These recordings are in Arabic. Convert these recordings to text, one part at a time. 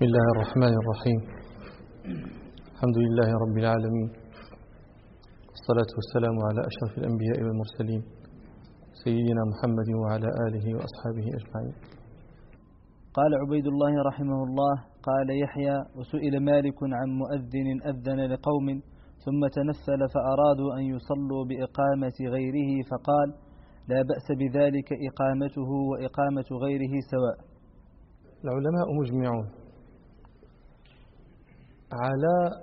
بسم الله الرحمن الرحيم. الحمد لله رب العالمين، والصلاة والسلام على أشرف الأنبياء والمرسلين سيدنا محمد وعلى آله وأصحابه أجمعين. قال عبيد الله رحمه الله: قال يحيى: وسئل مالك عن مؤذن أذن لقوم ثم تنفل فأرادوا أن يصلوا بإقامة غيره فقال: لا بأس بذلك، إقامته وإقامة غيره سواء. العلماء مجمعون على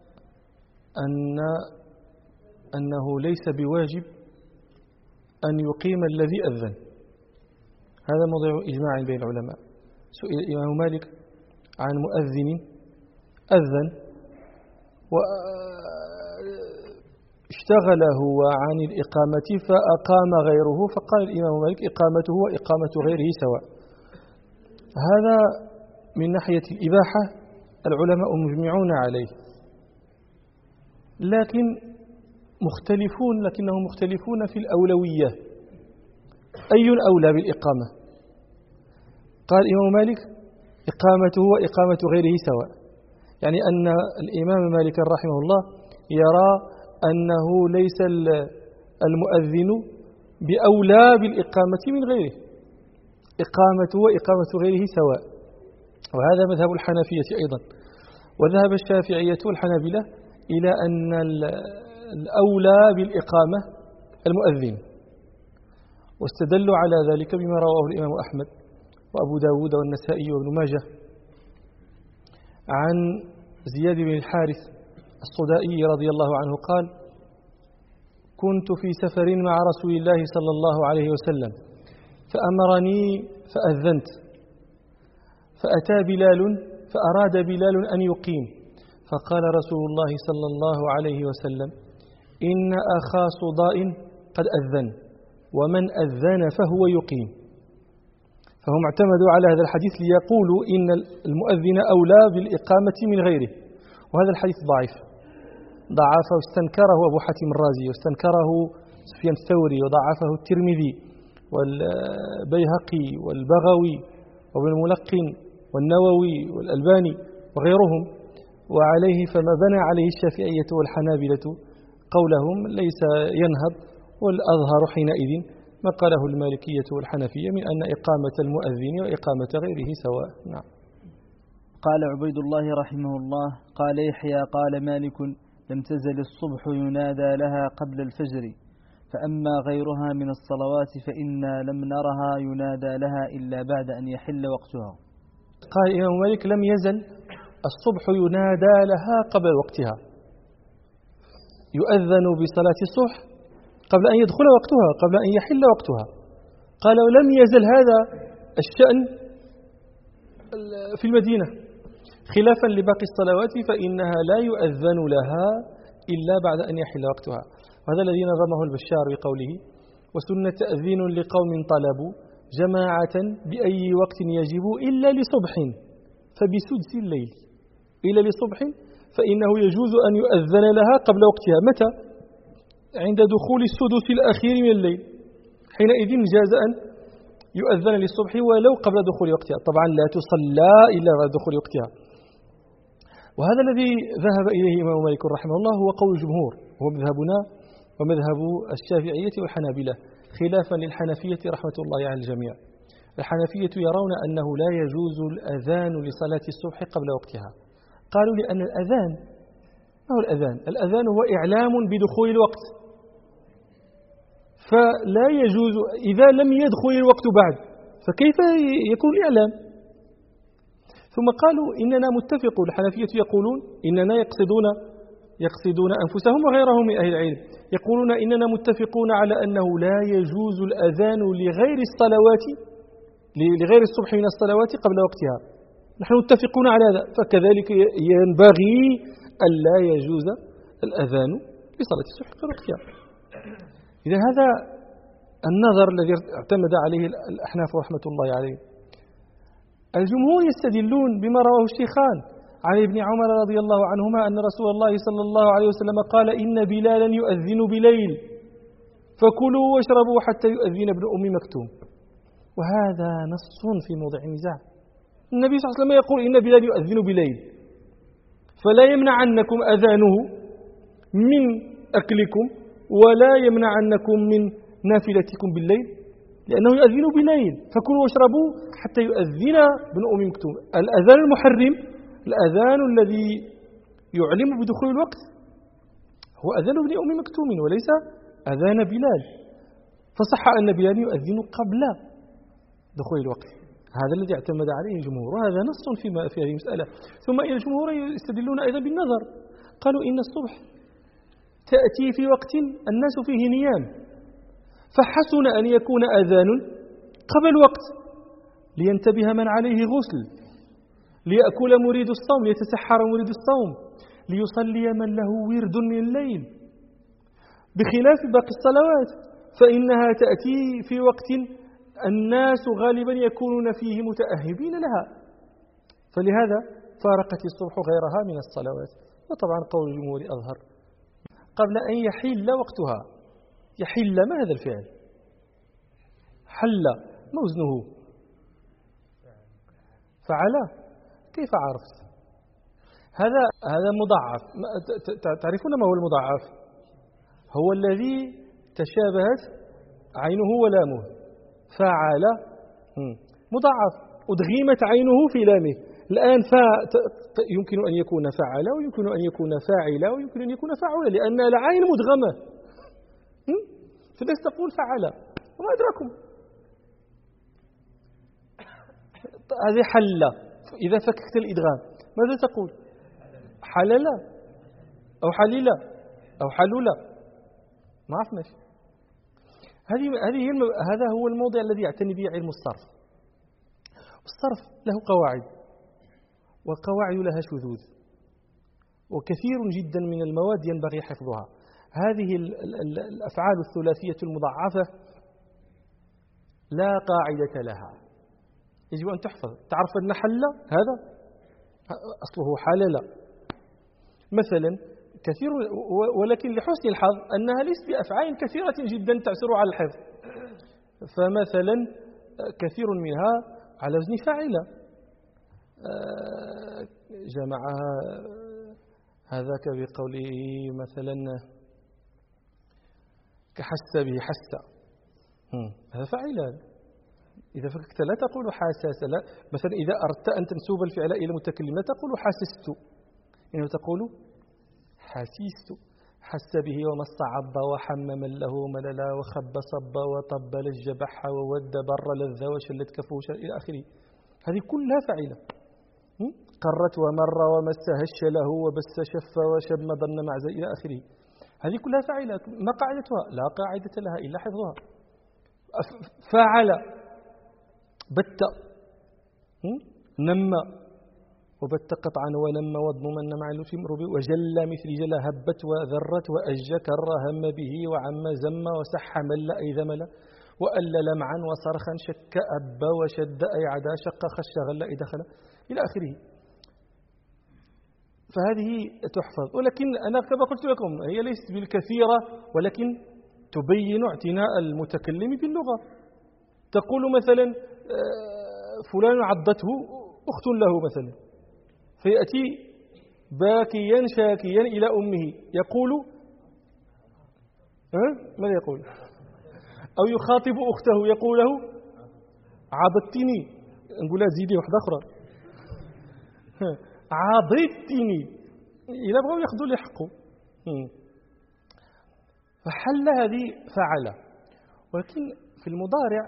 أنه ليس بواجب أن يقيم الذي أذن. هذا موضوع إجماع بين العلماء. سئل الإمام مالك عن مؤذن أذن واشتغل هو عن الإقامة فأقام غيره، فقال الإمام مالك: إقامته وإقامة غيره سواء. هذا من ناحية الإباحة العلماء مجمعون عليه، لكنهم مختلفون في الأولوية. أي الأولى بالإقامة؟ قال الإمام مالك: إقامته وإقامة غيره سواء، يعني أن الإمام مالك رحمه الله يرى أنه ليس المؤذن بأولى بالإقامة من غيره، إقامته وإقامة غيره سواء. وهذا مذهب الحنفية أيضا، وذهب الشافعية والحنابلة إلى أن الأولى بالإقامة المؤذن، واستدلوا على ذلك بما رواه الإمام أحمد وأبو داود والنسائي وابن ماجه عن زياد بن الحارث الصدائي رضي الله عنه قال: كنت في سفر مع رسول الله صلى الله عليه وسلم فأمرني فأذنت، فأتى بلال فأراد بلال أن يقيم، فقال رسول الله صلى الله عليه وسلم: إن أخا صداء قد أذن، ومن أذن فهو يقيم. فهم اعتمدوا على هذا الحديث ليقولوا إن المؤذن أولى بالإقامة من غيره، وهذا الحديث ضعفه واستنكره أبو حاتم الرازي، واستنكره سفيان الثوري، وضعفه الترمذي والبيهقي والبغوي وابن الملقن والنووي والألباني وغيرهم. وعليه فما بنى عليه الشافعية والحنابلة قولهم ليس ينهض، والأظهر حينئذ ما قاله المالكية والحنفية من أن إقامة المؤذن وإقامة غيره سواء. نعم. قال عبيد الله رحمه الله: قال يحيى: قال مالك: لم تزل الصبح ينادى لها قبل الفجر، فأما غيرها من الصلوات فإنا لم نرها ينادى لها إلا بعد أن يحل وقتها. قال الإمام مالك: لم يزل الصبح ينادى لها قبل وقتها، يؤذن بصلاة الصبح قبل أن يدخل وقتها، قبل أن يحل وقتها. قال: ولم يزل هذا الشأن في المدينة، خلافا لباقي الصلوات فإنها لا يؤذن لها إلا بعد أن يحل وقتها. وهذا الذي نظمه البشار بقوله: وسنة تأذين لقوم طلبوا جماعة بأي وقت يجب إلا لصبح فبسدس الليل، إلا لصبح فإنه يجوز أن يؤذن لها قبل وقتها. متى؟ عند دخول السدس الأخير من الليل، حينئذ جاز أن يؤذن للصبح ولو قبل دخول وقتها، طبعا لا تصلى إلا بعد دخول وقتها. وهذا الذي ذهب إليه الإمام مالك رحمه الله هو قول الجمهور، هو مذهبنا ومذهب الشافعية والحنابلة، خلافا للحنفية رحمة الله على الجميع. الحنفية يرون أنه لا يجوز الأذان لصلاة الصبح قبل وقتها. قالوا لأن الأذان، ما هو الأذان؟ الأذان هو إعلام بدخول الوقت، فلا يجوز إذا لم يدخل الوقت بعد، فكيف يكون الإعلام؟ ثم قالوا إننا متفقون، الحنفية يقولون إننا يقصدون أنفسهم وغيرهم من أهل العلم، يقولون إننا متفقون على أنه لا يجوز الأذان لغير الصلوات، لغير الصبح من الصلوات قبل وقتها، نحن متفقون على هذا. فكذلك ينبغي ألا يجوز الأذان لصلاة الصبح قبل وقتها. إذا هذا النظر الذي اعتمد عليه الأحناف رحمة الله عليه. الجمهور يستدلون بما رواه الشيخان عن ابن عمر رضي الله عنهما أن رسول الله صلى الله عليه وسلم قال: إن بلالا يؤذن بليل فكلوا واشربوا حتى يؤذن ابن أم مكتوم. وهذا نص في موضع النزاع، النبي صلى الله عليه وسلم يقول إن بلال يؤذن بليل، فلا يمنعنكم أذانه من أكلكم ولا يمنعنكم من نافلتكم بالليل، لأنه يؤذن بليل، فكلوا واشربوا حتى يؤذن ابن أم مكتوم. الأذان المحرم الأذان الذي يعلم بدخول الوقت هو أذان ابن أم مكتوم وليس أذان بلال، فصح أن بلال يؤذن قبل دخول الوقت. هذا الذي اعتمد عليه الجمهور، وهذا نص في هذه المسألة. ثم إلى الجمهور يستدلون أيضا بالنظر، قالوا إن الصبح تأتي في وقت الناس فيه نيام، فحسن أن يكون أذان قبل الوقت لينتبه من عليه غسل، ليأكل مريد الصوم، ليتسحر مريد الصوم، ليصلي من له ورد من الليل، بخلاف باقي الصلوات فإنها تأتي في وقت الناس غالبا يكونون فيه متأهبين لها، فلهذا فارقت الصبح غيرها من الصلوات. وطبعا قول الجمهور أظهر. قبل أن يحل وقتها، يحل ما هذا الفعل؟ حل ما وزنه؟ فعل. كيف عرفت؟ هذا مضاعف. تعرفون ما هو المضاعف؟ هو الذي تشابهت عينه ولامه. فعل مضاعف، أدغمت عينه في لامه. الآن يمكن أن يكون فعل، ويمكن أن يكون فاعل، ويمكن أن يكون فعل، لأن العين مدغمة. فالناس تقول فعل، وما أدراكم. هذه حل، إذا فككت الإدغام ماذا تقول؟ حلل أو حلل أو حلل، ما عرفناش. هذا هو الموضع الذي يعتني به علم الصرف. الصرف له قواعد، والقواعد لها شذوذ، وكثير جدا من المواد ينبغي حفظها. هذه الأفعال الثلاثية المضاعفة لا قاعدة لها، يجب أن تحفظ. تعرف أن حل هذا أصله حلل مثلا كثير، ولكن لحسن الحظ أنها ليست بأفعال كثيرة جدا تعسر على الحفظ. فمثلا كثير منها على وزن فاعل، جمعها هذاك بقوله مثلا كحس به حس، هذا فاعل. إذا فككت لا تقول حاسس، لا. مثلا إذا أردت أن تنسب الفعل إلى المتكلم لا تقول حاسست، إنما تقول حسيست. حس به ومص عض وحمم له مللا وخب صب وطب لج بح وود بر لذ وشلت كفوش إلى آخره. هذه كلها فاعلة. قرت ومر ومس هش له وبس شف وشم ظن معز إلى آخره. هذه كلها فاعلة. ما قاعدتها؟ لا قاعدة لها إلا حفظها. فاعل، بت، نم، وبت قطعا ونم وضمن مع الفم ربي وجل مثل جل هبت وذرت وأج كر هم به وعم زم وسح مل أي ذمل وأل لمعا وصرخا شك أب وشد أي عدا شق خش غل أي دخل إلى آخره. فهذه تحفظ، ولكن أنا كما قلت لكم هي ليست بالكثيرة، ولكن تبين اعتناء المتكلم باللغة. تقول مثلا فلان عضته أخت له مثلا، فيأتي باكيا شاكيا إلى أمه يقول ماذا يقول؟ أو يخاطب أخته يقول له عضتني، نقول لها زيدي واحدة أخرى عضتني، إذا بغوا يأخذوا لي حقه. فحل هذه فعل، ولكن في المضارع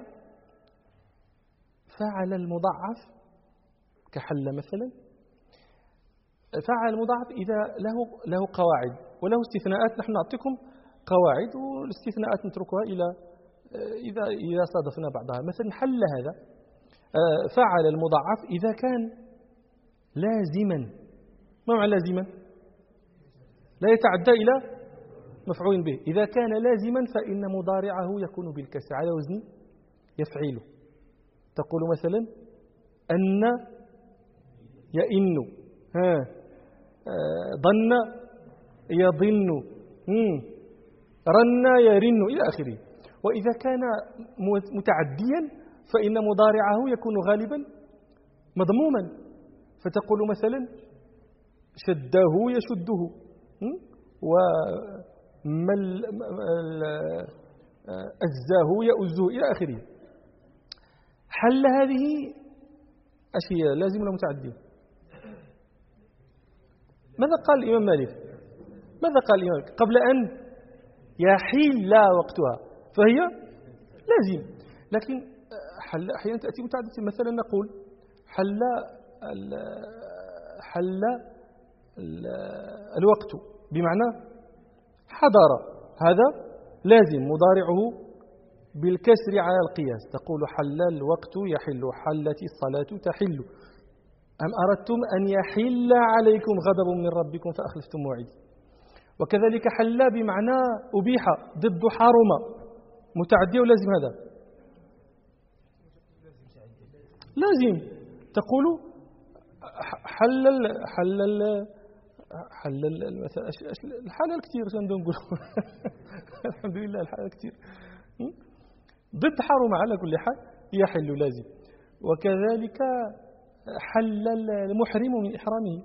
فعل المضاعف كحل مثلا، فعل المضاعف إذا له قواعد وله استثناءات. نحن نعطيكم قواعد والاستثناءات نتركها إلى إذا صادفنا بعضها. مثلا حل هذا فعل المضاعف إذا كان لازما. ما معنى لازما؟ لا يتعدى إلى مفعول به. إذا كان لازما فإن مضارعه يكون بالكسر على وزن يفعل. تقول مثلا أن يئن، ظن يظن، رن يرن إلى آخره. وإذا كان متعديا فإن مضارعه يكون غالبا مضموما، فتقول مثلا شده يشده، أزاه يؤزه إلى آخره. حل هذه أشياء لازم ولا متعدية؟ ماذا قال الإمام مالك؟ ماذا قال الإمام مالك؟ قبل أن يحل وقتها فهي لازم، لكن حل أحيانا تأتي متعدية. مثلا نقول حل الوقت بمعنى حضر، هذا لازم مضارعه بالكسر على القياس، تقول حل الوقت يحل، حلت الصلاة تحل. أم أردتم أن يحل عليكم غضب من ربكم فأخلفتم موعدي. وكذلك حل بمعنى أبيح ضد حرم، متعدي ولازم. هذا لازم، تقول حل الحلال كثير نقول الحمد لله الحلال كثير ضد حرم على كل حال يحل لازم. وكذلك حل المحرم من إحرامه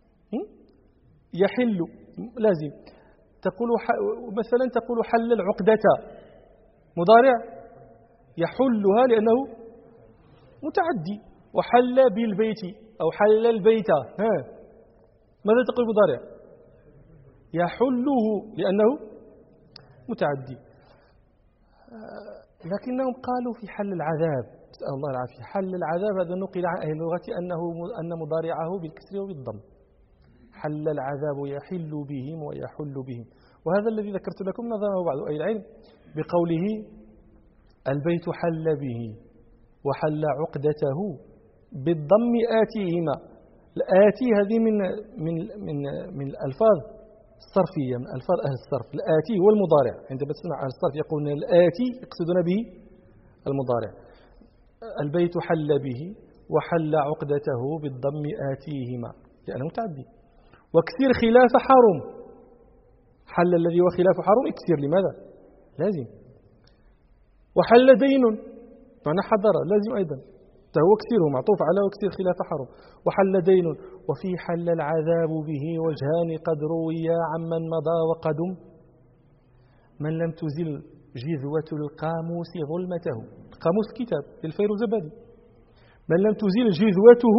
يحل لازم. تقول مثلا تقول حل العقدة مضارع يحلها لأنه متعدي. وحل بالبيت أو حل البيت، ماذا تقول مضارع؟ يحله لأنه متعدي. لكنهم قالوا في حل العذاب، نسأل الله العافية، حل العذاب هذا نقل عن أهل اللغة أن مضارعه بالكسر وبالضم. حل العذاب يحل بهم ويحل بهم. وهذا الذي ذكرت لكم نظره بعض أهل العلم بقوله البيت حل به وحل عقدته بالضم آتيهما. الآتي هذه من الألفاظ الصرفية، من ألفاظ أهل الصرف. الآتي هو المضارع، عندما تسمع أهل الصرف يقولون الآتي يقصدون به المضارع. البيت حل به وحل عقدته بالضم آتيهما لأنه متعدي. واكسر خلاف حرم، حل الذي هو خلاف حرم اكسر، لماذا؟ لازم. وحل دين معنى حضر لازم أيضا، فهو اكسره معطوف على واكسر خلاف حرم. وحل دين. وفي حل العذاب به وجهان قد رويا عمن مضى وقدم، من لم تزل جذوة القاموس ظلمته. قاموس كتاب للفيروزبادي. من لم تزل جذوته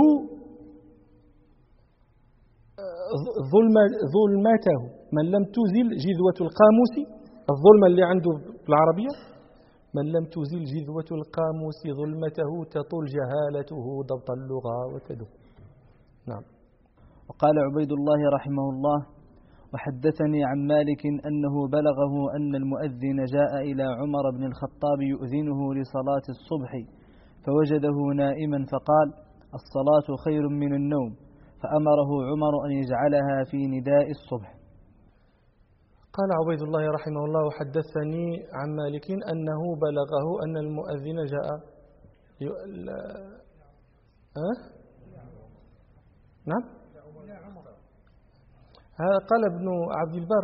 ظلمته، من لم تزل جذوة القاموس، الظلمة اللي عنده بالعربية، من لم تزل جذوة القاموس ظلمته تطول جهالته ضبط اللغة وتدب. نعم. وقال عبيد الله رحمه الله: وحدثني عن مالك أنه بلغه أن المؤذن جاء إلى عمر بن الخطاب يؤذنه لصلاة الصبح فوجده نائما فقال: الصلاة خير من النوم، فأمره عمر أن يجعلها في نداء الصبح. قال عبيد الله رحمه الله: وحدثني عن مالك أنه بلغه أن المؤذن جاء نعم. هذا قال ابن عبد البر: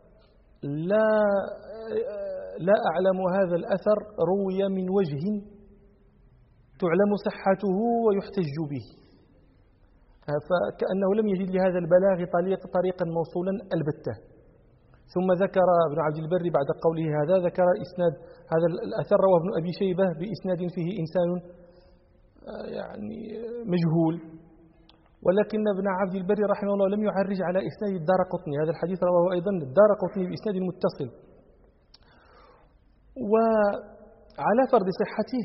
لا أعلم هذا الأثر روي من وجه تعلم صحته ويحتج به، فكأنه لم يجد لهذا البلاغ طريقا موصولا البتة. ثم ذكر ابن عبد البر بعد قوله هذا ذكر إسناد هذا الأثر رواه ابن أبي شيبة بإسناد فيه إنسان يعني مجهول، ولكن ابن عبد البر رحمه الله لم يعرج على إسناد الدارقطني. هذا الحديث رواه أيضا الدارقطني بإسناد متصل. وعلى فرض صحته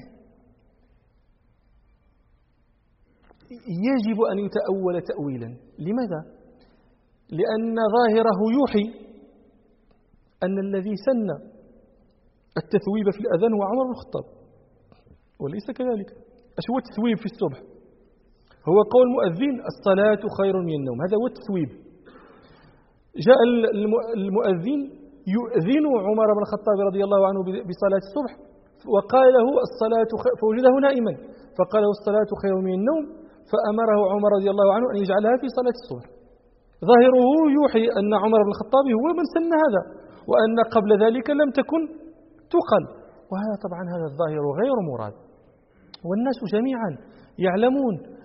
يجب أن يتأول تأويلا. لماذا؟ لأن ظاهره يوحي أن الذي سن التثويب في الأذان هو عمر بن الخطاب، وليس كذلك. ايش هو التثويب في الصبح؟ هو قول المؤذن الصلاة خير من النوم، هذا هو التثويب. جاء المؤذن يؤذن عمر بن الخطاب رضي الله عنه بصلاة الصبح، وقال له الصلاة فوجده نائما فقال له الصلاة خير من النوم، فأمره عمر رضي الله عنه أن يجعلها في صلاة الصبح. ظاهره يوحي أن عمر بن الخطاب هو من سن هذا، وأن قبل ذلك لم تكن تقل. وهذا طبعا هذا الظاهر غير مراد، والناس جميعا يعلمون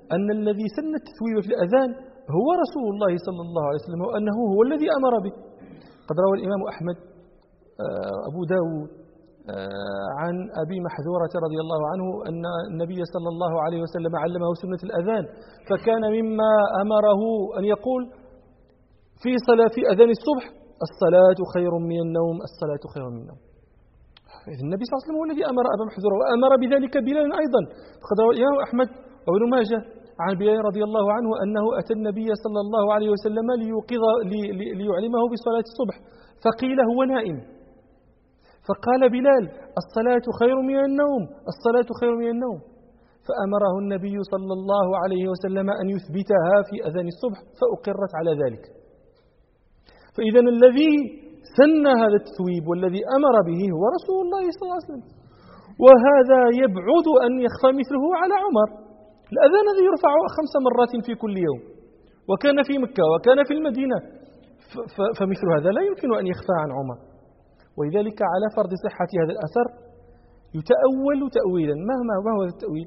أن الذي سن التثويب في الأذان هو رسول الله صلى الله عليه وسلم، وأنه هو الذي أمر به. قد روى الإمام أحمد أبو داود عن أبي محذورة رضي الله عنه أن النبي صلى الله عليه وسلم علمه سنة الأذان، فكان مما أمره أن يقول في أذان الصبح: الصلاة خير من النوم، الصلاة خير من النوم. النبي صلى الله عليه وسلم هو الذي أمر أبا محذورة، وأمر بذلك بلال أيضا. فقد روى الإمام أحمد وابن ماجه عن بلال رضي الله عنه أنه أتى النبي صلى الله عليه وسلم ليعلمه بصلاة الصبح، فقيل هو نائم، فقال بلال: الصلاة خير من النوم، الصلاة خير من النوم. فأمره النبي صلى الله عليه وسلم أن يثبتها في أذان الصبح، فأقرت على ذلك. فإذا الذي سن هذا التثويب والذي أمر به هو رسول الله صلى الله عليه وسلم، وهذا يبعد أن يخفى مثله على عمر. الأذان الذي يرفع 5 مرات في كل يوم، وكان في مكة وكان في المدينة، فمثل هذا لا يمكن أن يخفى عن عمر. ولذلك على فرض صحة هذا الأثر يتأول تأويلا. ما هو التأويل؟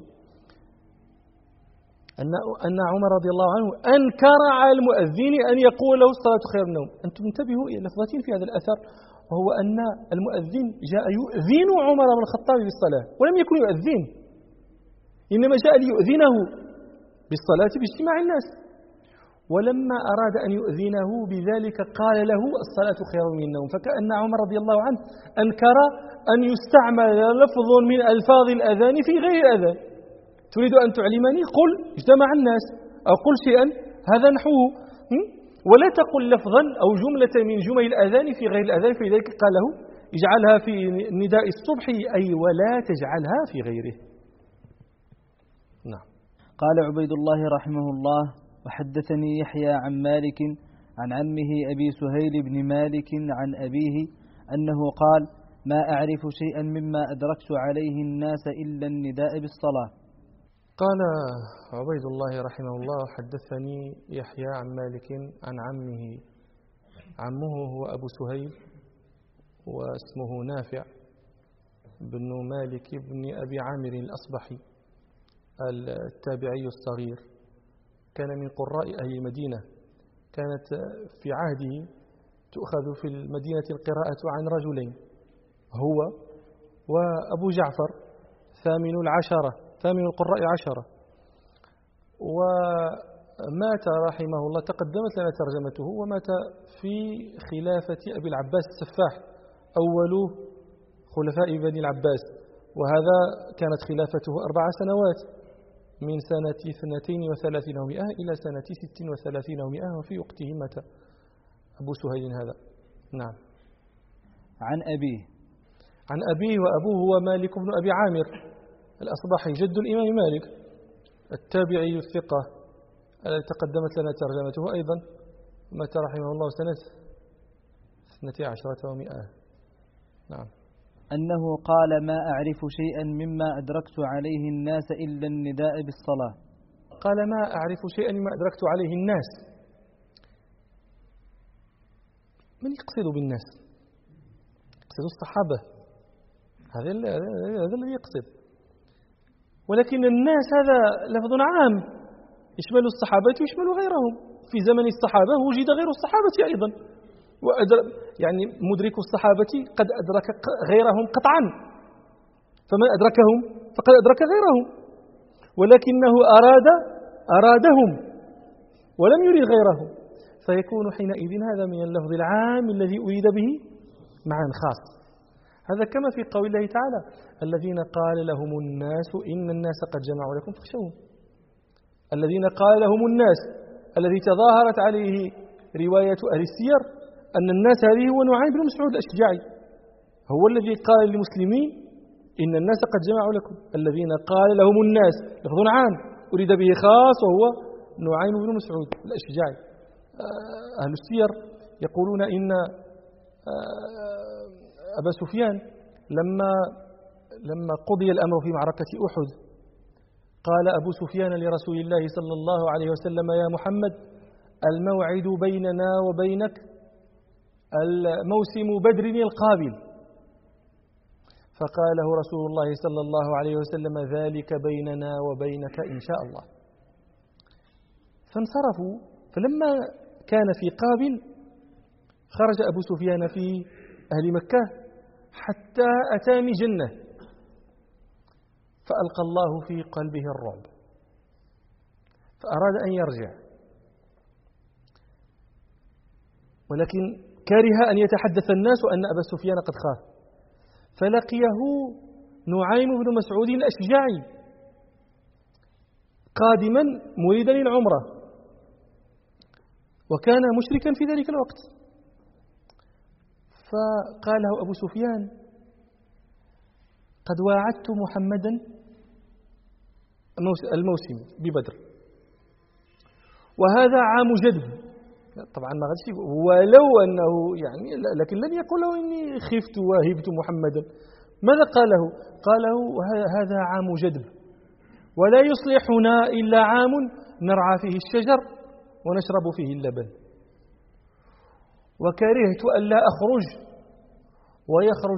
أن عمر رضي الله عنه أنكر على المؤذن أن يقول له الصلاة خير من النوم. أنتم انتبهوا إلى لفظتين في هذا الأثر، وهو أن المؤذن جاء يؤذن عمر بن الخطاب بالصلاة، ولم يكن يؤذن، إنما جاء ليؤذنه بالصلاة باجتماع الناس. ولما أراد أن يؤذنه بذلك قال له: الصلاة خير من النوم. فكأن عمر رضي الله عنه أنكر أن يستعمل لفظ من ألفاظ الأذان في غير الأذان. تريد أن تعلمني؟ قل اجتمع الناس، أو قل شيئا هذا نحوه، ولا تقل لفظا أو جملة من جمل الأذان في غير الأذان. فلذلك قال له: اجعلها في نداء الصبح، أي ولا تجعلها في غيره. نعم. قال عبيد الله رحمه الله: وحدثني يحيى عن مالك عن عمه أبي سهيل بن مالك عن أبيه أنه قال: ما أعرف شيئا مما أدركت عليه الناس إلا النداء بالصلاة. قال عبيد الله رحمه الله: حدثني يحيى عن مالك عن عمه. عمه هو أبو سهيل، واسمه نافع بن مالك بن أبي عامر الأصبحي التابعي الصغير، كان من قراء أهل المدينة. كانت في عهده تؤخذ في المدينة القراءة عن رجلين، هو وأبو جعفر ثامن القراء 10. ومات رحمه الله، تقدمت لنا ترجمته، ومات في خلافة أبي العباس السفاح أول خلفاء بني العباس، وهذا كانت خلافته 4 سنوات، من سنة 32 و100 إلى سنة 36 و100، وفي وقته مات أبو سهيل هذا. نعم. عن أبيه، وأبوه هو مالك بن أبي عامر الأصبحي جد الإمام مالك التابعي الثقة الذي تقدمت لنا ترجمته أيضا، مات رحمه الله سنة 12 و100. نعم. أنه قال: ما أعرف شيئا مما أدركت عليه الناس إلا النداء بالصلاة. قال: ما أعرف شيئا مما أدركت عليه الناس. من يقصد بالناس؟ يقصد الصحابة، هذا الذي يقصد. ولكن الناس هذا لفظ عام يشمل الصحابة ويشمل غيرهم. في زمن الصحابة وجد غير الصحابة أيضا، يعني مدرك الصحابة قد أدرك غيرهم قطعا، فمن أدركهم فقد أدرك غيرهم، ولكنه أرادهم ولم يريد غيرهم، فيكون حينئذ هذا من اللفظ العام الذي أريد به معنى خاص. هذا كما في قول الله تعالى: الذين قال لهم الناس إن الناس قد جمعوا لكم فاخشوهم. الذين قال لهم الناس الذي تظاهرت عليه رواية أهل السير أن الناس هذه هو نعيم بن مسعود الأشجعي، هو الذي قال للمسلمين إن الناس قد جمعوا لكم. الذين قال لهم الناس لفظ عام أريد به خاص، وهو نعيم بن مسعود الأشجعي. أهل السير يقولون إن أبا سفيان لما قضي الأمر في معركة أحد، قال أبو سفيان لرسول الله صلى الله عليه وسلم: يا محمد، الموعد بيننا وبينك الموسم بدر القابل. فقال له رسول الله صلى الله عليه وسلم: ذلك بيننا وبينك إن شاء الله. فانصرفوا. فلما كان في قابل خرج أبو سفيان في أهل مكة حتى أتى مجنة، فألقى الله في قلبه الرعب فأراد أن يرجع، ولكن كره أن يتحدث الناس أن أبا سفيان قد خاف، فلقيه نعيم بن مسعود الأشجعي قادما مريدا للعمرة، وكان مشركا في ذلك الوقت. فقال له أبو سفيان: قد واعدت محمدا الموسم ببدر، وهذا عام جدب. طبعا ما غاديش، ولو أنه يعني لكن لم يقل له إني خفت وهبت محمدا. ماذا قال له؟ قال له: هذا عام جدب، ولا يصلحنا إلا عام نرعى فيه الشجر ونشرب فيه اللبن، وكرهت ألا أخرج ويخرج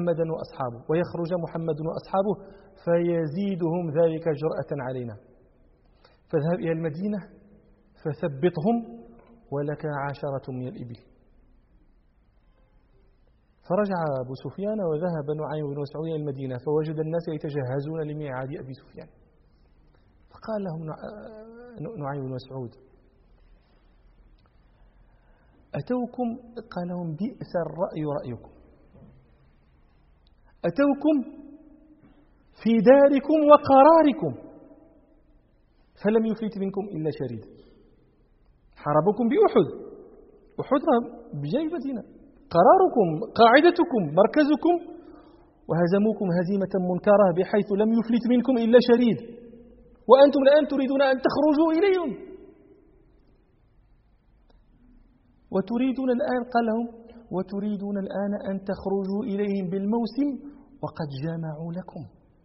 محمد وأصحابه فيزيدهم ذلك جرأة علينا، فاذهب إلى المدينة فثبطهم ولك 10 من الإبل. فرجع أبو سفيان وذهب نعيم بن مسعود إلى المدينة فوجد الناس يتجهزون لميعاد أبي سفيان، فقال لهم نعيم بن مسعود: أتوكم، قال لهم: بئس الرأي رأيكم، أتوكم في داركم وقراركم فلم يفلت منكم إلا شريد. حاربكم بأحد، أحد بجاي المدينة، قراركم قاعدتكم مركزكم، وهزموكم هزيمة منكرة بحيث لم يفلت منكم إلا شريد، وأنتم الآن تريدون أن تخرجوا إليهم، وتريدون الآن، قال لهم: وتريدون الآن أن تخرجوا إليهم بالموسم وقد جمعوا لكم.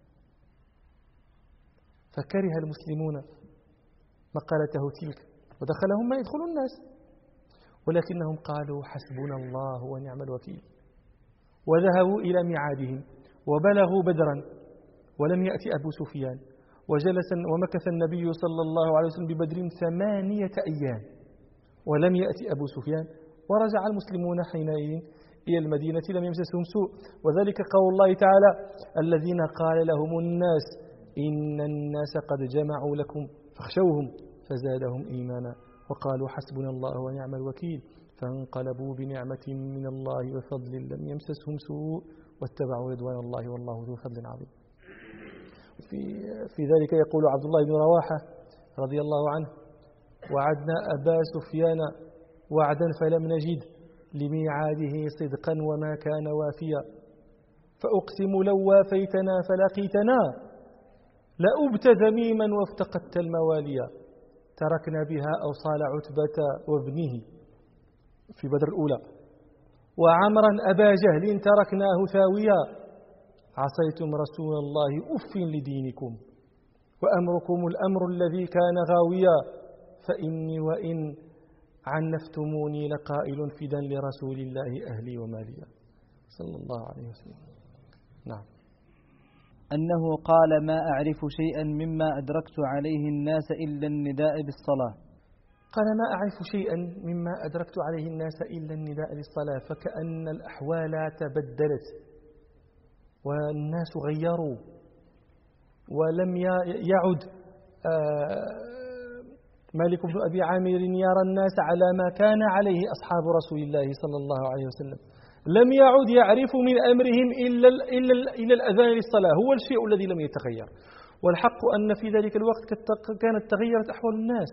فكره المسلمون مقالته تلك ودخلهم ما يدخل الناس، ولكنهم قالوا: حسبنا الله ونعم الوكيل، وذهبوا إلى ميعادهم وبلغوا بدرا ولم يأتي أبو سفيان، ومكث النبي صلى الله عليه وسلم ببدر 8 أيام ولم يأتي أبو سفيان، ورجع المسلمون حينئذ إلى المدينة لم يمسسهم سوء. وذلك قول الله تعالى: الذين قال لهم الناس إن الناس قد جمعوا لكم فاخشوهم فزادهم إيمانا وقالوا حسبنا الله ونعم الوكيل، فانقلبوا بنعمة من الله وفضل لم يمسسهم سوء واتبعوا رضوان الله والله ذو فضل عظيم. في ذلك يقول عبد الله بن رواحة رضي الله عنه: وعدنا أبا سفيان وعدا فلم نجد لميعاده صدقا وما كان وافيا، فأقسم لو وافيتنا فلقيتنا لأبت ذميما وافتقدت المواليا، تركنا بها أوصال عتبة وابنه في بدر الأولى، وعمرا أبا جهل تركناه ثاويا، عصيتم رسول الله أف لدينكم، وأمركم الأمر الذي كان غاويا، فإني وإن عنفتموني لقائل فدا لرسول الله أهلي وماليا، صلى الله عليه وسلم. نعم. أنه قال: ما أعرف شيئا مما أدركت عليه الناس إلا النداء بالصلاة. قال: ما أعرف شيئا مما أدركت عليه الناس إلا النداء بالصلاة، فكأن الأحوال تبدلت والناس غيروا، ولم يعد مالك بن أبي عامر يرى الناس على ما كان عليه أصحاب رسول الله صلى الله عليه وسلم، لم يعد يعرف من أمرهم إلا الأذان للصلاة، هو الشيء الذي لم يتغير. والحق أن في ذلك الوقت كانت تغيرت أحوال الناس.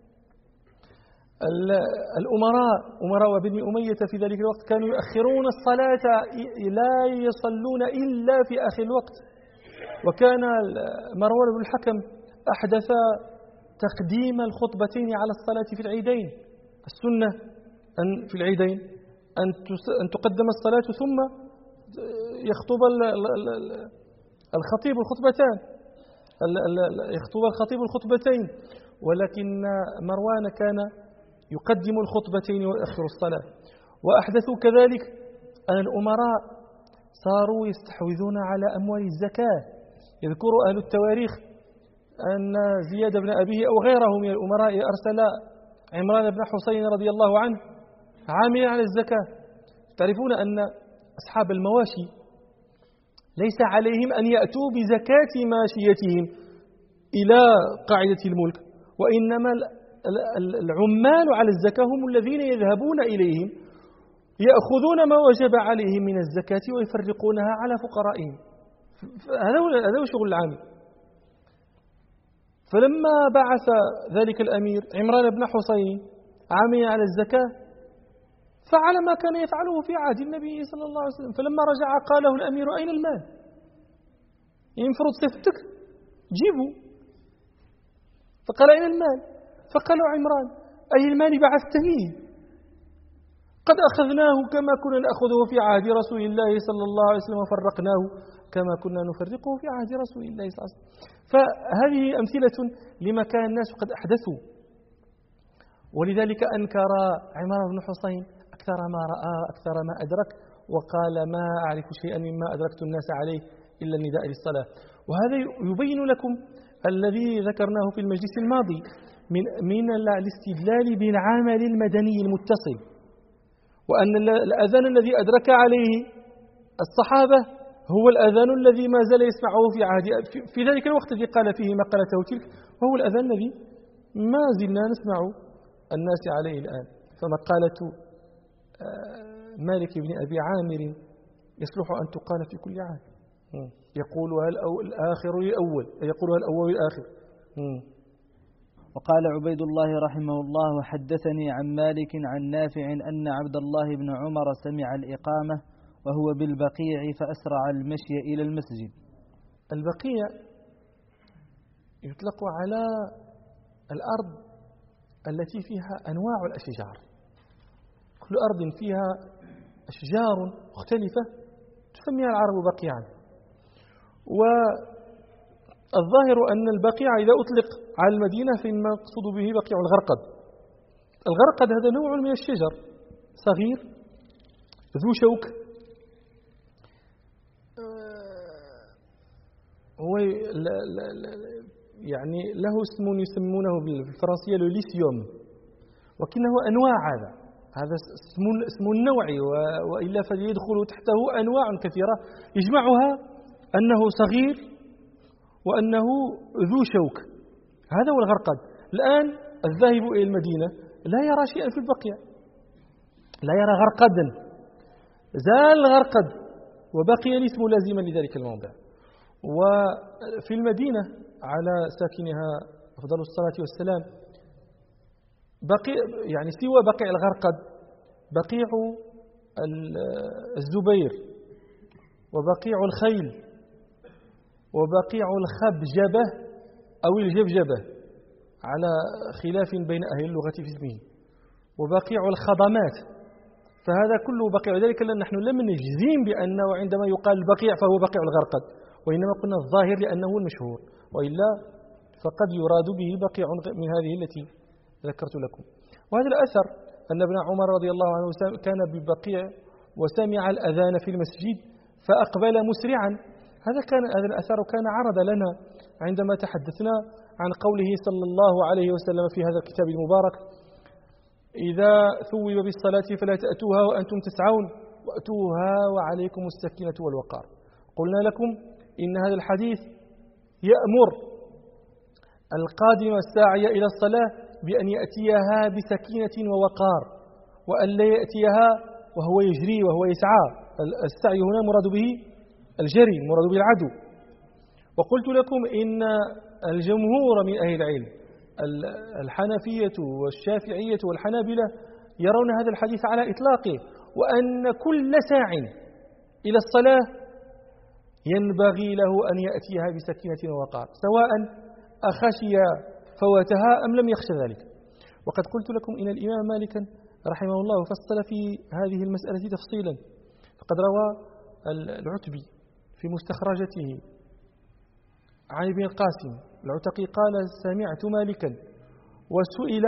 أمراء بني أمية في ذلك الوقت كانوا يؤخرون الصلاة، لا يصلون إلا في آخر الوقت. وكان مروان بن الحكم أحدث تقديم الخطبتين على الصلاة في العيدين. السنة أن في العيدين أن تقدم الصلاة ثم يخطب الخطيب الخطبتين، ولكن مروان كان يقدم الخطبتين ويؤخر الصلاة. وأحدثوا كذلك أن الأمراء صاروا يستحوذون على أموال الزكاة. يذكر أهل التواريخ أن زياد بن أبيه أو غيره من الأمراء أرسل عمران بن حسين رضي الله عنه عاملا على الزكاة. تعرفون أن أصحاب المواشي ليس عليهم أن يأتوا بزكاة ماشيتهم إلى قاعدة الملك، وإنما العمال على الزكاة هم الذين يذهبون إليهم يأخذون ما وجب عليهم من الزكاة ويفرقونها على فقرائهم. هذا هو شغل العامل. فلما بعث ذلك الأمير عمران بن حسين عاملا على الزكاة فعل ما كان يفعله في عهد النبي صلى الله عليه وسلم. فلما رجع قال له الأمير: أين المال؟ ينفرض صفتك جيبه. فقال: أين المال؟ فقال عمران: أي المال بعثتني؟ قد أخذناه كما كنا نأخذه في عهد رسول الله صلى الله عليه وسلم وفرقناه كما كنا نفرقه في عهد رسول الله صلى الله عليه وسلم. فهذه أمثلة لما كان الناس قد أحدثوا. ولذلك أنكر عمران بن حسين أكثر ما رأى أكثر ما أدرك، وقال: ما أعرف شيئا مما أدركت الناس عليه إلا النداء للصلاة. وهذا يبين لكم الذي ذكرناه في المجلس الماضي من الاستدلال بالعمل المدني المتصل، وأن الأذان الذي أدرك عليه الصحابة هو الأذان الذي ما زال يسمعه في ذلك الوقت الذي قال فيه مقالته تلك، وهو الأذان الذي ما زلنا نسمع الناس عليه الآن. فمقالة مالك بن أبي عامر يصلح أن تقال في كل عام. يقولها الآخر للأول، يقولها الأول للآخر. وقال عبيد الله رحمه الله: وحدثني عن مالك عن نافع أن عبد الله بن عمر سمع الإقامة وهو بالبقيع فأسرع المشي إلى المسجد. البقيع يطلق على الأرض التي فيها أنواع الأشجار. كل أرض فيها أشجار مختلفة تسميها العرب بقيعا. والظاهر أن البقيع إذا أطلق على المدينة فإن مقصود به بقيع الغرقد. الغرقد هذا نوع من الشجر صغير ذو شوك، هو يعني له اسم يسمونه بالفرنسية لوليسيوم، وكنه أنواع. هذا اسم النوعي، وإلا فيدخل تحته أنواع كثيرة يجمعها أنه صغير وأنه ذو شوك. هذا هو الغرقد. الآن الذاهب إلى المدينة لا يرى شيئا في البقيع، لا يرى غرقدا، زال الغرقد وبقي الاسم لازما لذلك الموضع. وفي المدينة على ساكنها أفضل الصلاة والسلام بقي يعني سوى بقيع الغرقد بقيع الزبير وبقيع الخيل وبقيع الخبجبة أو الجبجبة على خلاف بين أهل اللغة في اسمه، وبقيع الخضمات. فهذا كله بقيع. ذلك لأن نحن لم نجزم بأنه عندما يقال البقيع فهو بقيع الغرقد، وإنما قلنا الظاهر لأنه المشهور، وإلا فقد يراد به بقيع من هذه التي ذكرت لكم. وهذا الأثر أن ابن عمر رضي الله عنه كان ببقيع وسمع الأذان في المسجد فأقبل مسرعا. هذا الأثر كان عرض لنا عندما تحدثنا عن قوله صلى الله عليه وسلم في هذا الكتاب المبارك: إذا ثوب بالصلاة فلا تأتوها وأنتم تسعون وأتوها وعليكم السكينة والوقار. قلنا لكم إن هذا الحديث يأمر القادم الساعي إلى الصلاة بأن يأتيها بسكينة ووقار، وأن لا يأتيها وهو يجري وهو يسعى. السعي هنا مراد به الجري، مراد به العدو. وقلت لكم إن الجمهور من أهل العلم الحنفية والشافعية والحنابلة يرون هذا الحديث على إطلاقه، وأن كل ساع إلى الصلاة ينبغي له أن يأتيها بسكينة ووقار، سواء أخشي فواتها أم لم يخشى ذلك. وقد قلت لكم إن الإمام مالكا رحمه الله فصل في هذه المسألة تفصيلا، فقد روى العتبي في مستخرجته عن ابن القاسم العتقي قال: سمعت مالكا وسئل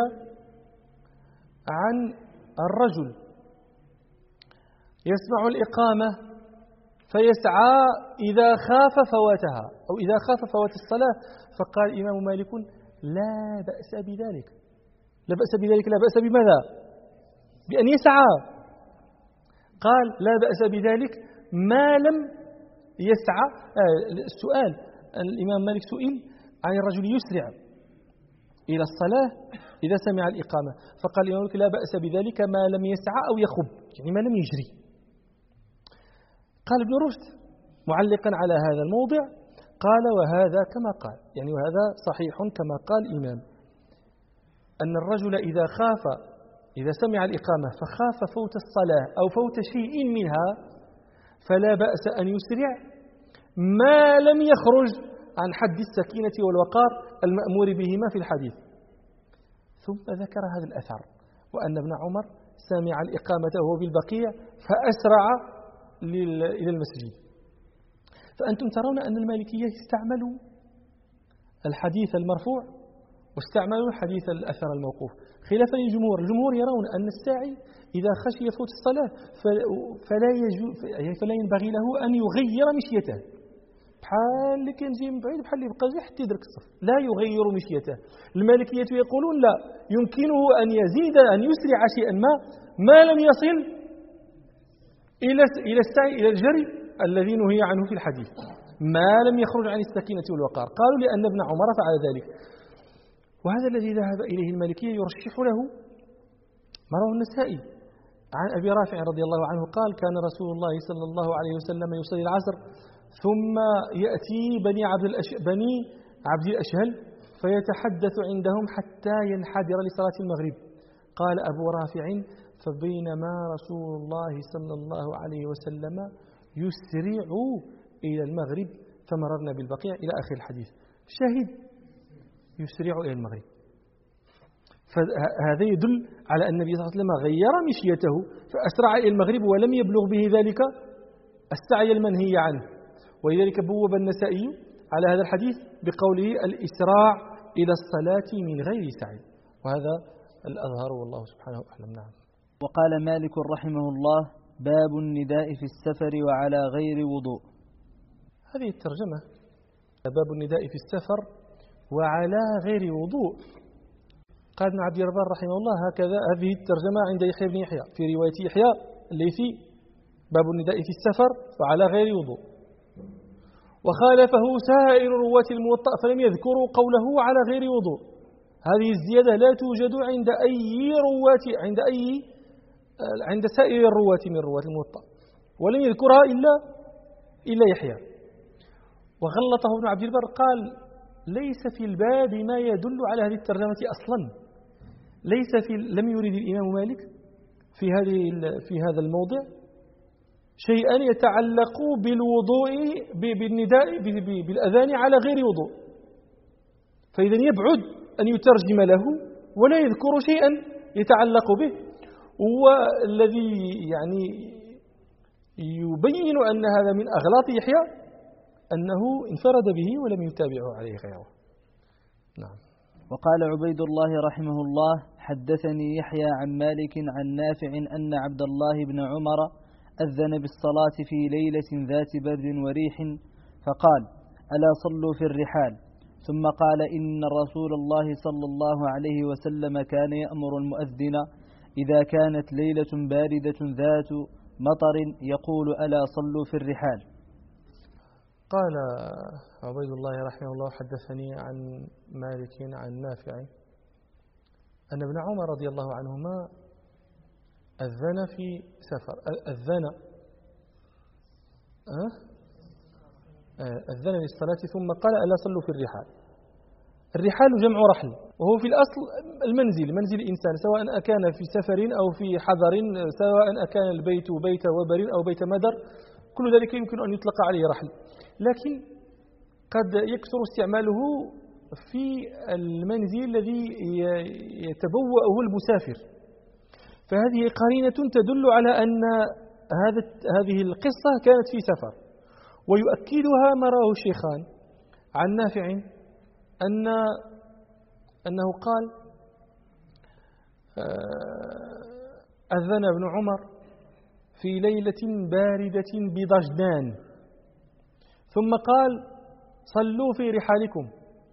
عن الرجل يسمع الإقامة فيسعى إذا خاف فواتها أو إذا خاف فوات الصلاة. فقال الإمام مالك لا بأس بذلك. لا بأس بذلك، لا بأس بماذا؟ بأن يسعى. قال لا بأس بذلك ما لم يسعى. السؤال، الإمام مالك سئل عن الرجل يسرع إلى الصلاة إذا سمع الإقامة، فقال الإمام مالك لا بأس بذلك ما لم يسعى أو يخب، يعني ما لم يجري. قال ابن رشد معلقا على هذا الموضع، قال وهذا كما قال، يعني وهذا صحيح كما قال الإمام، أن الرجل إذا سمع الإقامة فخاف فوت الصلاة أو فوت شيء منها فلا بأس أن يسرع ما لم يخرج عن حد السكينة والوقار المأمور بهما في الحديث. ثم ذكر هذا الأثر، وأن ابن عمر سمع الإقامة وهو بالبقيع فأسرع إلى المسجد. فأنتم ترون أن المالكية استعملوا الحديث المرفوع واستعملوا حديث الأثر الموقوف، خلافا للجمهور. الجمهور يرون أن الساعي إذا خشي فوت الصلاة فلا ينبغي له أن يغير مشيته، بحال اللي كيجي من بعيد، بحال اللي يبقى جاي حتى يدرك الصف، لا يغير مشيته. المالكية يقولون لا، يمكنه أن يزيد، أن يسرع شيئا ما لم يصل إلى السعي، إلى الجري الذي نهي عنه في الحديث، ما لم يخرج عن السكينة والوقار. قالوا لأن ابن عمر فعل ذلك، وهذا الذي ذهب إليه المالكية يرشح له ما رواه النسائي عن أبي رافع رضي الله عنه قال كان رسول الله صلى الله عليه وسلم يصلي العصر ثم يأتي بني عبد الأشهل فيتحدث عندهم حتى ينحدر لصلاة المغرب. قال أبو رافع فبينما رسول الله صلى الله عليه وسلم يسرع إلى المغرب فمررنا بالبقيع إلى آخر الحديث. شاهد يسرع إلى المغرب، فهذا يدل على أن النبي صلى الله عليه وسلم غير مشيته فأسرع إلى المغرب ولم يبلغ به ذلك السعي المنهي عنه. ولذلك بوب النسائي على هذا الحديث بقوله الإسراع إلى الصلاة من غير سعي، وهذا الأظهر والله سبحانه أعلم. نعم. وقال مالك رحمه الله باب النداء في السفر وعلى غير وضوء. هذه الترجمة باب النداء في السفر وعلى غير وضوء. قال ابن عبد البر رحمه الله هكذا هذه الترجمة عند يحيى بن يحيى في رواية يحيى الليثي باب النداء في السفر وعلى غير وضوء، وخالفه سائر رواة الموطأ فلم يذكروا قوله على غير وضوء. هذه الزيادة لا توجد عند سائر الرواة من رواة الموطأ، ولم يذكرها إلا يحيى. وغلطه ابن عبد البر قال ليس في الباب ما يدل على هذه الترجمة أصلا، لم يرد الإمام مالك في هذا الموضع شيئا يتعلق بالوضوء بالنداء بالأذان على غير وضوء، فإذا يبعد أن يترجم له ولا يذكر شيئا يتعلق به. والذي يعني يبين أن هذا من أغلاط يحيى أنه انفرد به ولم يتابعه عليه غيره. نعم. وقال عبيد الله رحمه الله حدثني يحيى عن مالك عن نافع أن عبد الله بن عمر أذن بالصلاة في ليلة ذات برد وريح فقال ألا صلوا في الرحال، ثم قال إن رسول الله صلى الله عليه وسلم كان يأمر المؤذن إذا كانت ليلة باردة ذات مطر يقول ألا صلوا في الرحال. قال عبيد الله رحمه الله حدثني عن مالك عن نافع أن ابن عمر رضي الله عنهما أذن في سفر، أذن للصلاة ثم قال ألا صلوا في الرحال. الرحال جمع رحل، وهو في الأصل منزل الإنسان سواء أكان في سفر أو في حضر، سواء أكان البيت بيت وبر أو بيت مدر، كل ذلك يمكن أن يطلق عليه رحل، لكن قد يكثر استعماله في المنزل الذي يتبوأه المسافر. فهذه قرينة تدل على أن هذه القصة كانت في سفر. ويؤكدها ما رواه الشيخان عن نافع أنه قال أذن ابن عمر في ليلة باردة بضجنان ثم قال صلوا في رحالكم.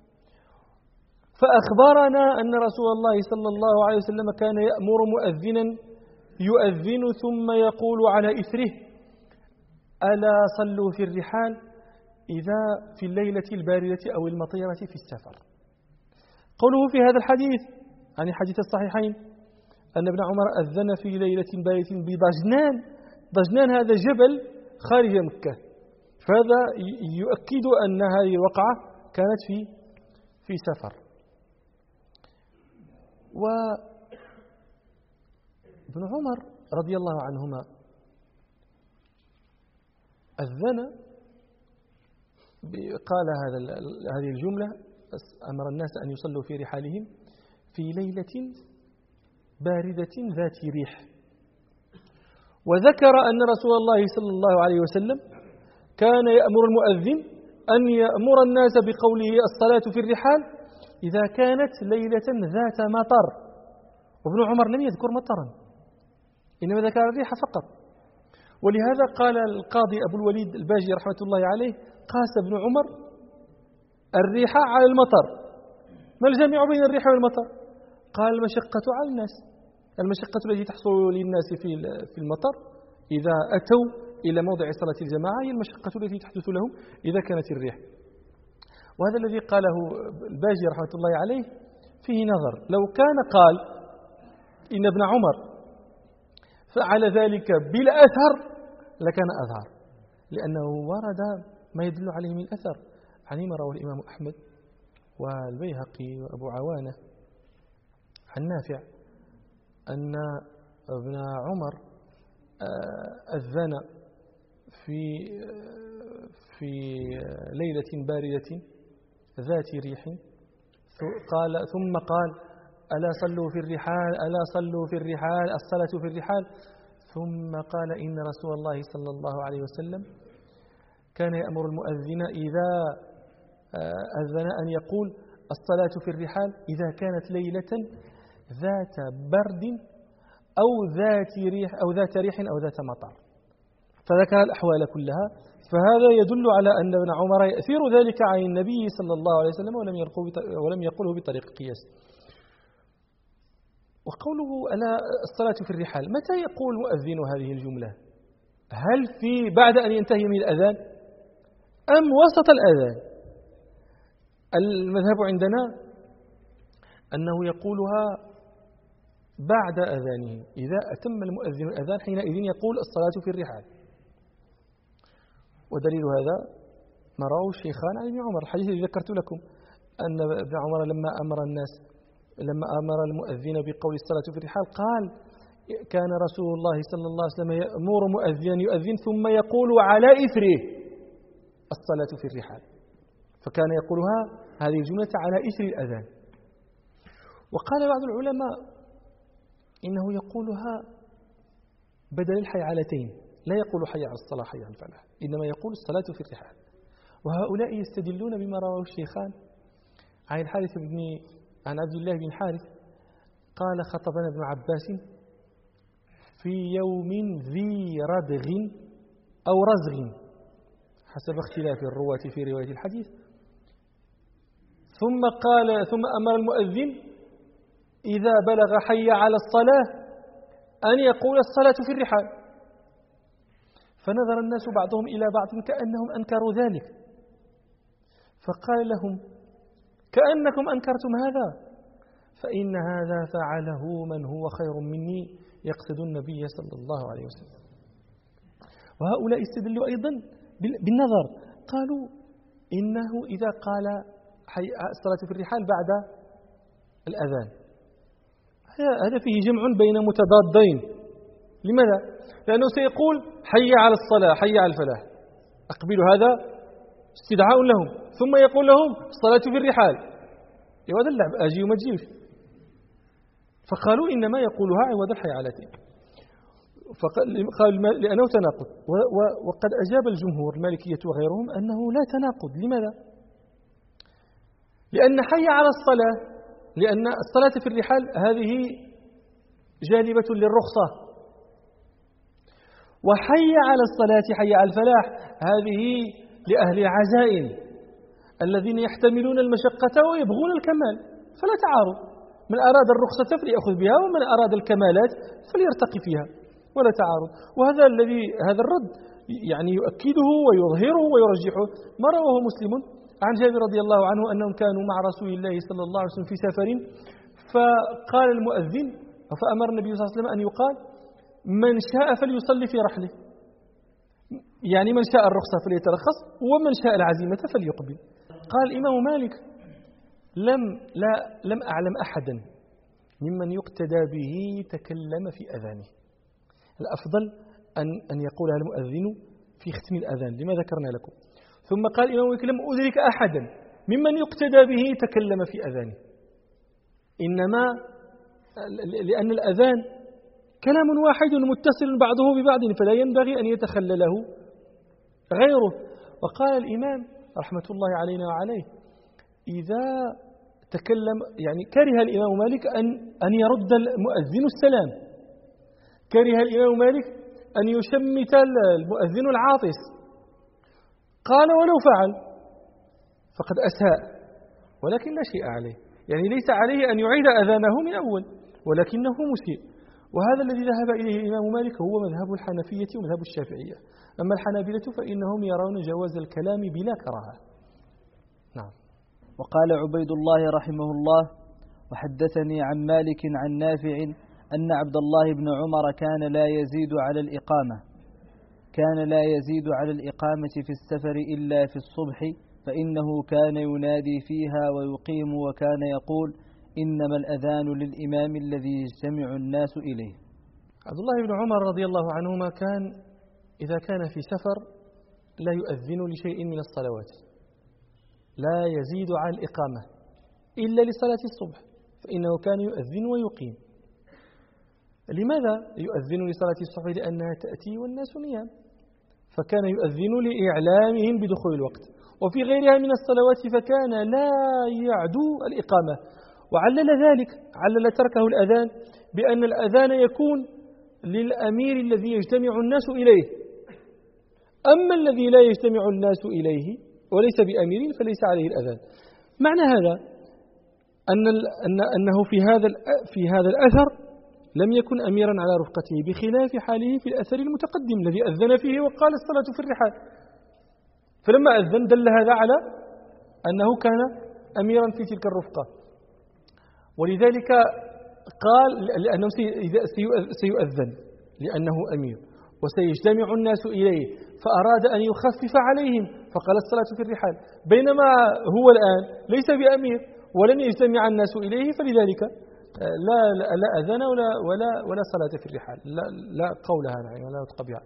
فأخبرنا أن رسول الله صلى الله عليه وسلم كان يأمر مؤذنا يؤذن ثم يقول على إثره ألا صلوا في الرحال إذا في الليلة الباردة أو المطيرة في السفر. قوله في هذا الحديث عن حديث الصحيحين أن ابن عمر أذن في ليلة باردة بضجنان. ضجنان هذا جبل خارج مكة، فهذا يؤكد أن هذه الوقعة كانت في سفر. وابن عمر رضي الله عنهما أذن قال هذه الجملة أمر الناس أن يصلوا في رحالهم في ليلة باردة ذات ريح. وذكر أن رسول الله صلى الله عليه وسلم كان يأمر المؤذن أن يأمر الناس بقوله الصلاة في الرحال إذا كانت ليلة ذات مطر. وابن عمر لم يذكر مطرا، إنما ذكر الريح فقط. ولهذا قال القاضي أبو الوليد الباجي رحمة الله عليه قاس ابن عمر الريح على المطر. ما الجميع بين الريح والمطر؟ قال المشقة على الناس، المشقة التي تحصل للناس في المطر إذا أتوا إلى موضع صلاة الجماعة هي المشقة التي تحدث لهم إذا كانت الريح. وهذا الذي قاله الباجي رحمة الله عليه فيه نظر. لو كان قال إن ابن عمر فعل ذلك بلا أثر لكان أظهر، لأنه ورد ما يدل عليه من الأثر عن ما رواه الإمام أحمد والبيهقي وأبو عوانة عن نافع أن ابن عمر أذن في ليلة باردة ذات ريح ثم قال ألا صلوا في الرحال ألا صلوا في الرحال الصلاة في الرحال. ثم قال إن رسول الله صلى الله عليه وسلم كان يأمر المؤذن إذا أذن أن يقول الصلاة في الرحال إذا كانت ليلة ذات برد أو ذات ريح أو ذات مطر. فذكر الأحوال كلها. فهذا يدل على أن ابن عمر يأثير ذلك عن النبي صلى الله عليه وسلم ولم يقله بطريق قياس. وقوله ألا الصلاة في الرحال، متى يقول مؤذن هذه الجملة؟ هل بعد أن ينتهي من الأذان أم وسط الأذان؟ المذهب عندنا أنه يقولها بعد أذانه، إذا أتم المؤذن الأذان حينئذ يقول الصلاة في الرحال. ودليل هذا ما رواه الشيخان عن ابن عمر، الحديث الذي ذكرت لكم أن ابن عمر لما أمر المؤذن بقول الصلاة في الرحال قال كان رسول الله صلى الله عليه وسلم يأمر مؤذنا يؤذن ثم يقول على إثره الصلاة في الرحال، فكان يقولها هذه الجملة على إثر الأذان. وقال بعض العلماء إنه يقولها بدل الحيعلتين، لا يقول حي على الصلاة حي على الفلاح، إنما يقول الصلاة في الرحال. وهؤلاء يستدلون بما رواه الشيخان عن عبد الله بن حارث قال خطبنا ابن عباس في يوم ذي ردغ أو رزغ حسب اختلاف الرواة في رواية الحديث، ثم أمر المؤذن إذا بلغ حي على الصلاة أن يقول الصلاة في الرحال. فنظر الناس بعضهم إلى بعض كأنهم أنكروا ذلك، فقال لهم كأنكم أنكرتم هذا، فإن هذا فعله من هو خير مني يقصد النبي صلى الله عليه وسلم. وهؤلاء استدلوا أيضا بالنظر، قالوا إنه إذا قال الصلاة في الرحال بعد الأذان هذا فيه جمع بين متضادين. لماذا؟ لأنه سيقول حي على الصلاة حي على الفلاح، أقبل هذا استدعاء لهم، ثم يقول لهم الصلاة في الرحال، هذا اللعب أجي وما تجيش. فقالوا إنما يقولها عوض الحيعلتين، قال لأنه تناقض. وقد أجاب الجمهور المالكية وغيرهم أنه لا تناقض. لماذا؟ لأن حي على الصلاة، لأن الصلاة في الرحال هذه جالبة للرخصة، وحي على الصلاة حي على الفلاح هذه لأهل العزائم الذين يحتملون المشقة ويبغون الكمال، فلا تعارض. من أراد الرخصة فليأخذ بها، ومن أراد الكمالات فليرتقي فيها، ولا تعارض. وهذا هذا الرد يعني يؤكده ويظهره ويرجحه ما رواه مسلم عن جابر رضي الله عنه أنهم كانوا مع رسول الله صلى الله عليه وسلم في سفر، فقال المؤذن، فأمر النبي صلى الله عليه وسلم أن يقال من شاء فليصلي في رحله، يعني من شاء الرخصة فليترخص، ومن شاء العزيمة فليقبل. قال الإمام مالك لم أعلم أحدا ممن يقتدى به تكلم في أذانه. الأفضل أن يقولها المؤذن في ختم الأذان لما ذكرنا لكم. ثم قال الإمام مالك لم أدرك أحدا ممن يقتدى به تكلم في أذانه، إنما لأن الأذان كلام واحد متصل بعضه ببعض، فلا ينبغي أن يتخلله غيره. وقال الإمام رحمة الله علينا وعليه إذا تكلم، يعني كره الإمام مالك أن يرد المؤذن السلام، كره الإمام مالك أن يشمت المؤذن العاطس، قال ولو فعل فقد أساء، ولكن لا شيء عليه، يعني ليس عليه أن يعيد أذانه من أول، ولكنه مسيء. وهذا الذي ذهب إليه الإمام مالك هو مذهب الحنفية ومذهب الشافعية. أما الحنابلة فإنهم يرون جواز الكلام بلا كراهة. نعم. وقال عبيد الله رحمه الله: وحدثني عن مالك عن نافع أن عبد الله بن عمر كان لا يزيد على الإقامة في السفر إلا في الصبح، فإنه كان ينادي فيها ويقيم، وكان يقول: إنما الأذان للإمام الذي يجتمع الناس إليه. عبد الله بن عمر رضي الله عنهما كان إذا كان في سفر لا يؤذن لشيء من الصلوات، لا يزيد على الإقامة إلا لصلاة الصبح، فإنه كان يؤذن ويقيم. لماذا يؤذن لصلاة الصبح؟ لأنها تأتي والناس نيام، فكان يؤذن لإعلامهم بدخول الوقت. وفي غيرها من الصلوات فكان لا يعدو الإقامة، علل تركه الأذان بأن الأذان يكون للأمير الذي يجتمع الناس إليه، أما الذي لا يجتمع الناس إليه وليس بأمير فليس عليه الأذان. معنى هذا أنه في هذا الأثر لم يكن أميرا على رفقته، بخلاف حاله في الأثر المتقدم الذي أذن فيه وقال الصلاة في الرحال، فلما أذن دل هذا على أنه كان أميرا في تلك الرفقة. ولذلك قال لأنه سيؤذن لأنه أمير وسيجتمع الناس إليه، فأراد أن يخفف عليهم فقال الصلاة في الرحال، بينما هو الآن ليس بأمير ولن يجتمع الناس إليه، فلذلك لا أذان ولا صلاة في الرحال، لا قولها يعني ولا نطق بها.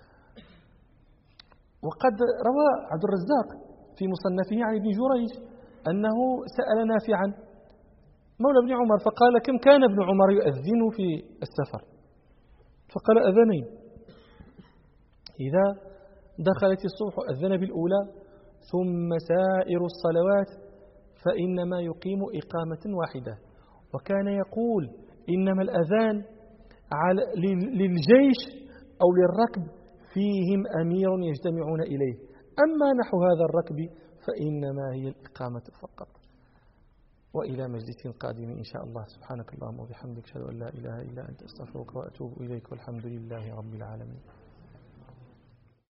وقد روى عبد الرزاق في مصنفه عن ابن جريج أنه سأل نافعا مولى ابن عمر فقال: كم كان ابن عمر يؤذن في السفر؟ فقال: أذانين، إذا دخلت الصبح أذن بالأولى، ثم سائر الصلوات فإنما يقيم إقامة واحدة. وكان يقول: إنما الأذان للجيش أو للركب فيهم أمير يجتمعون إليه، أما نحو هذا الركب فإنما هي الإقامة فقط. وإلى مجلس قادم إن شاء الله. سبحانك اللهم وبحمدك، أشهد أن لا إله إلا أنت، أستغفرك وأتوب إليك، والحمد لله رب العالمين.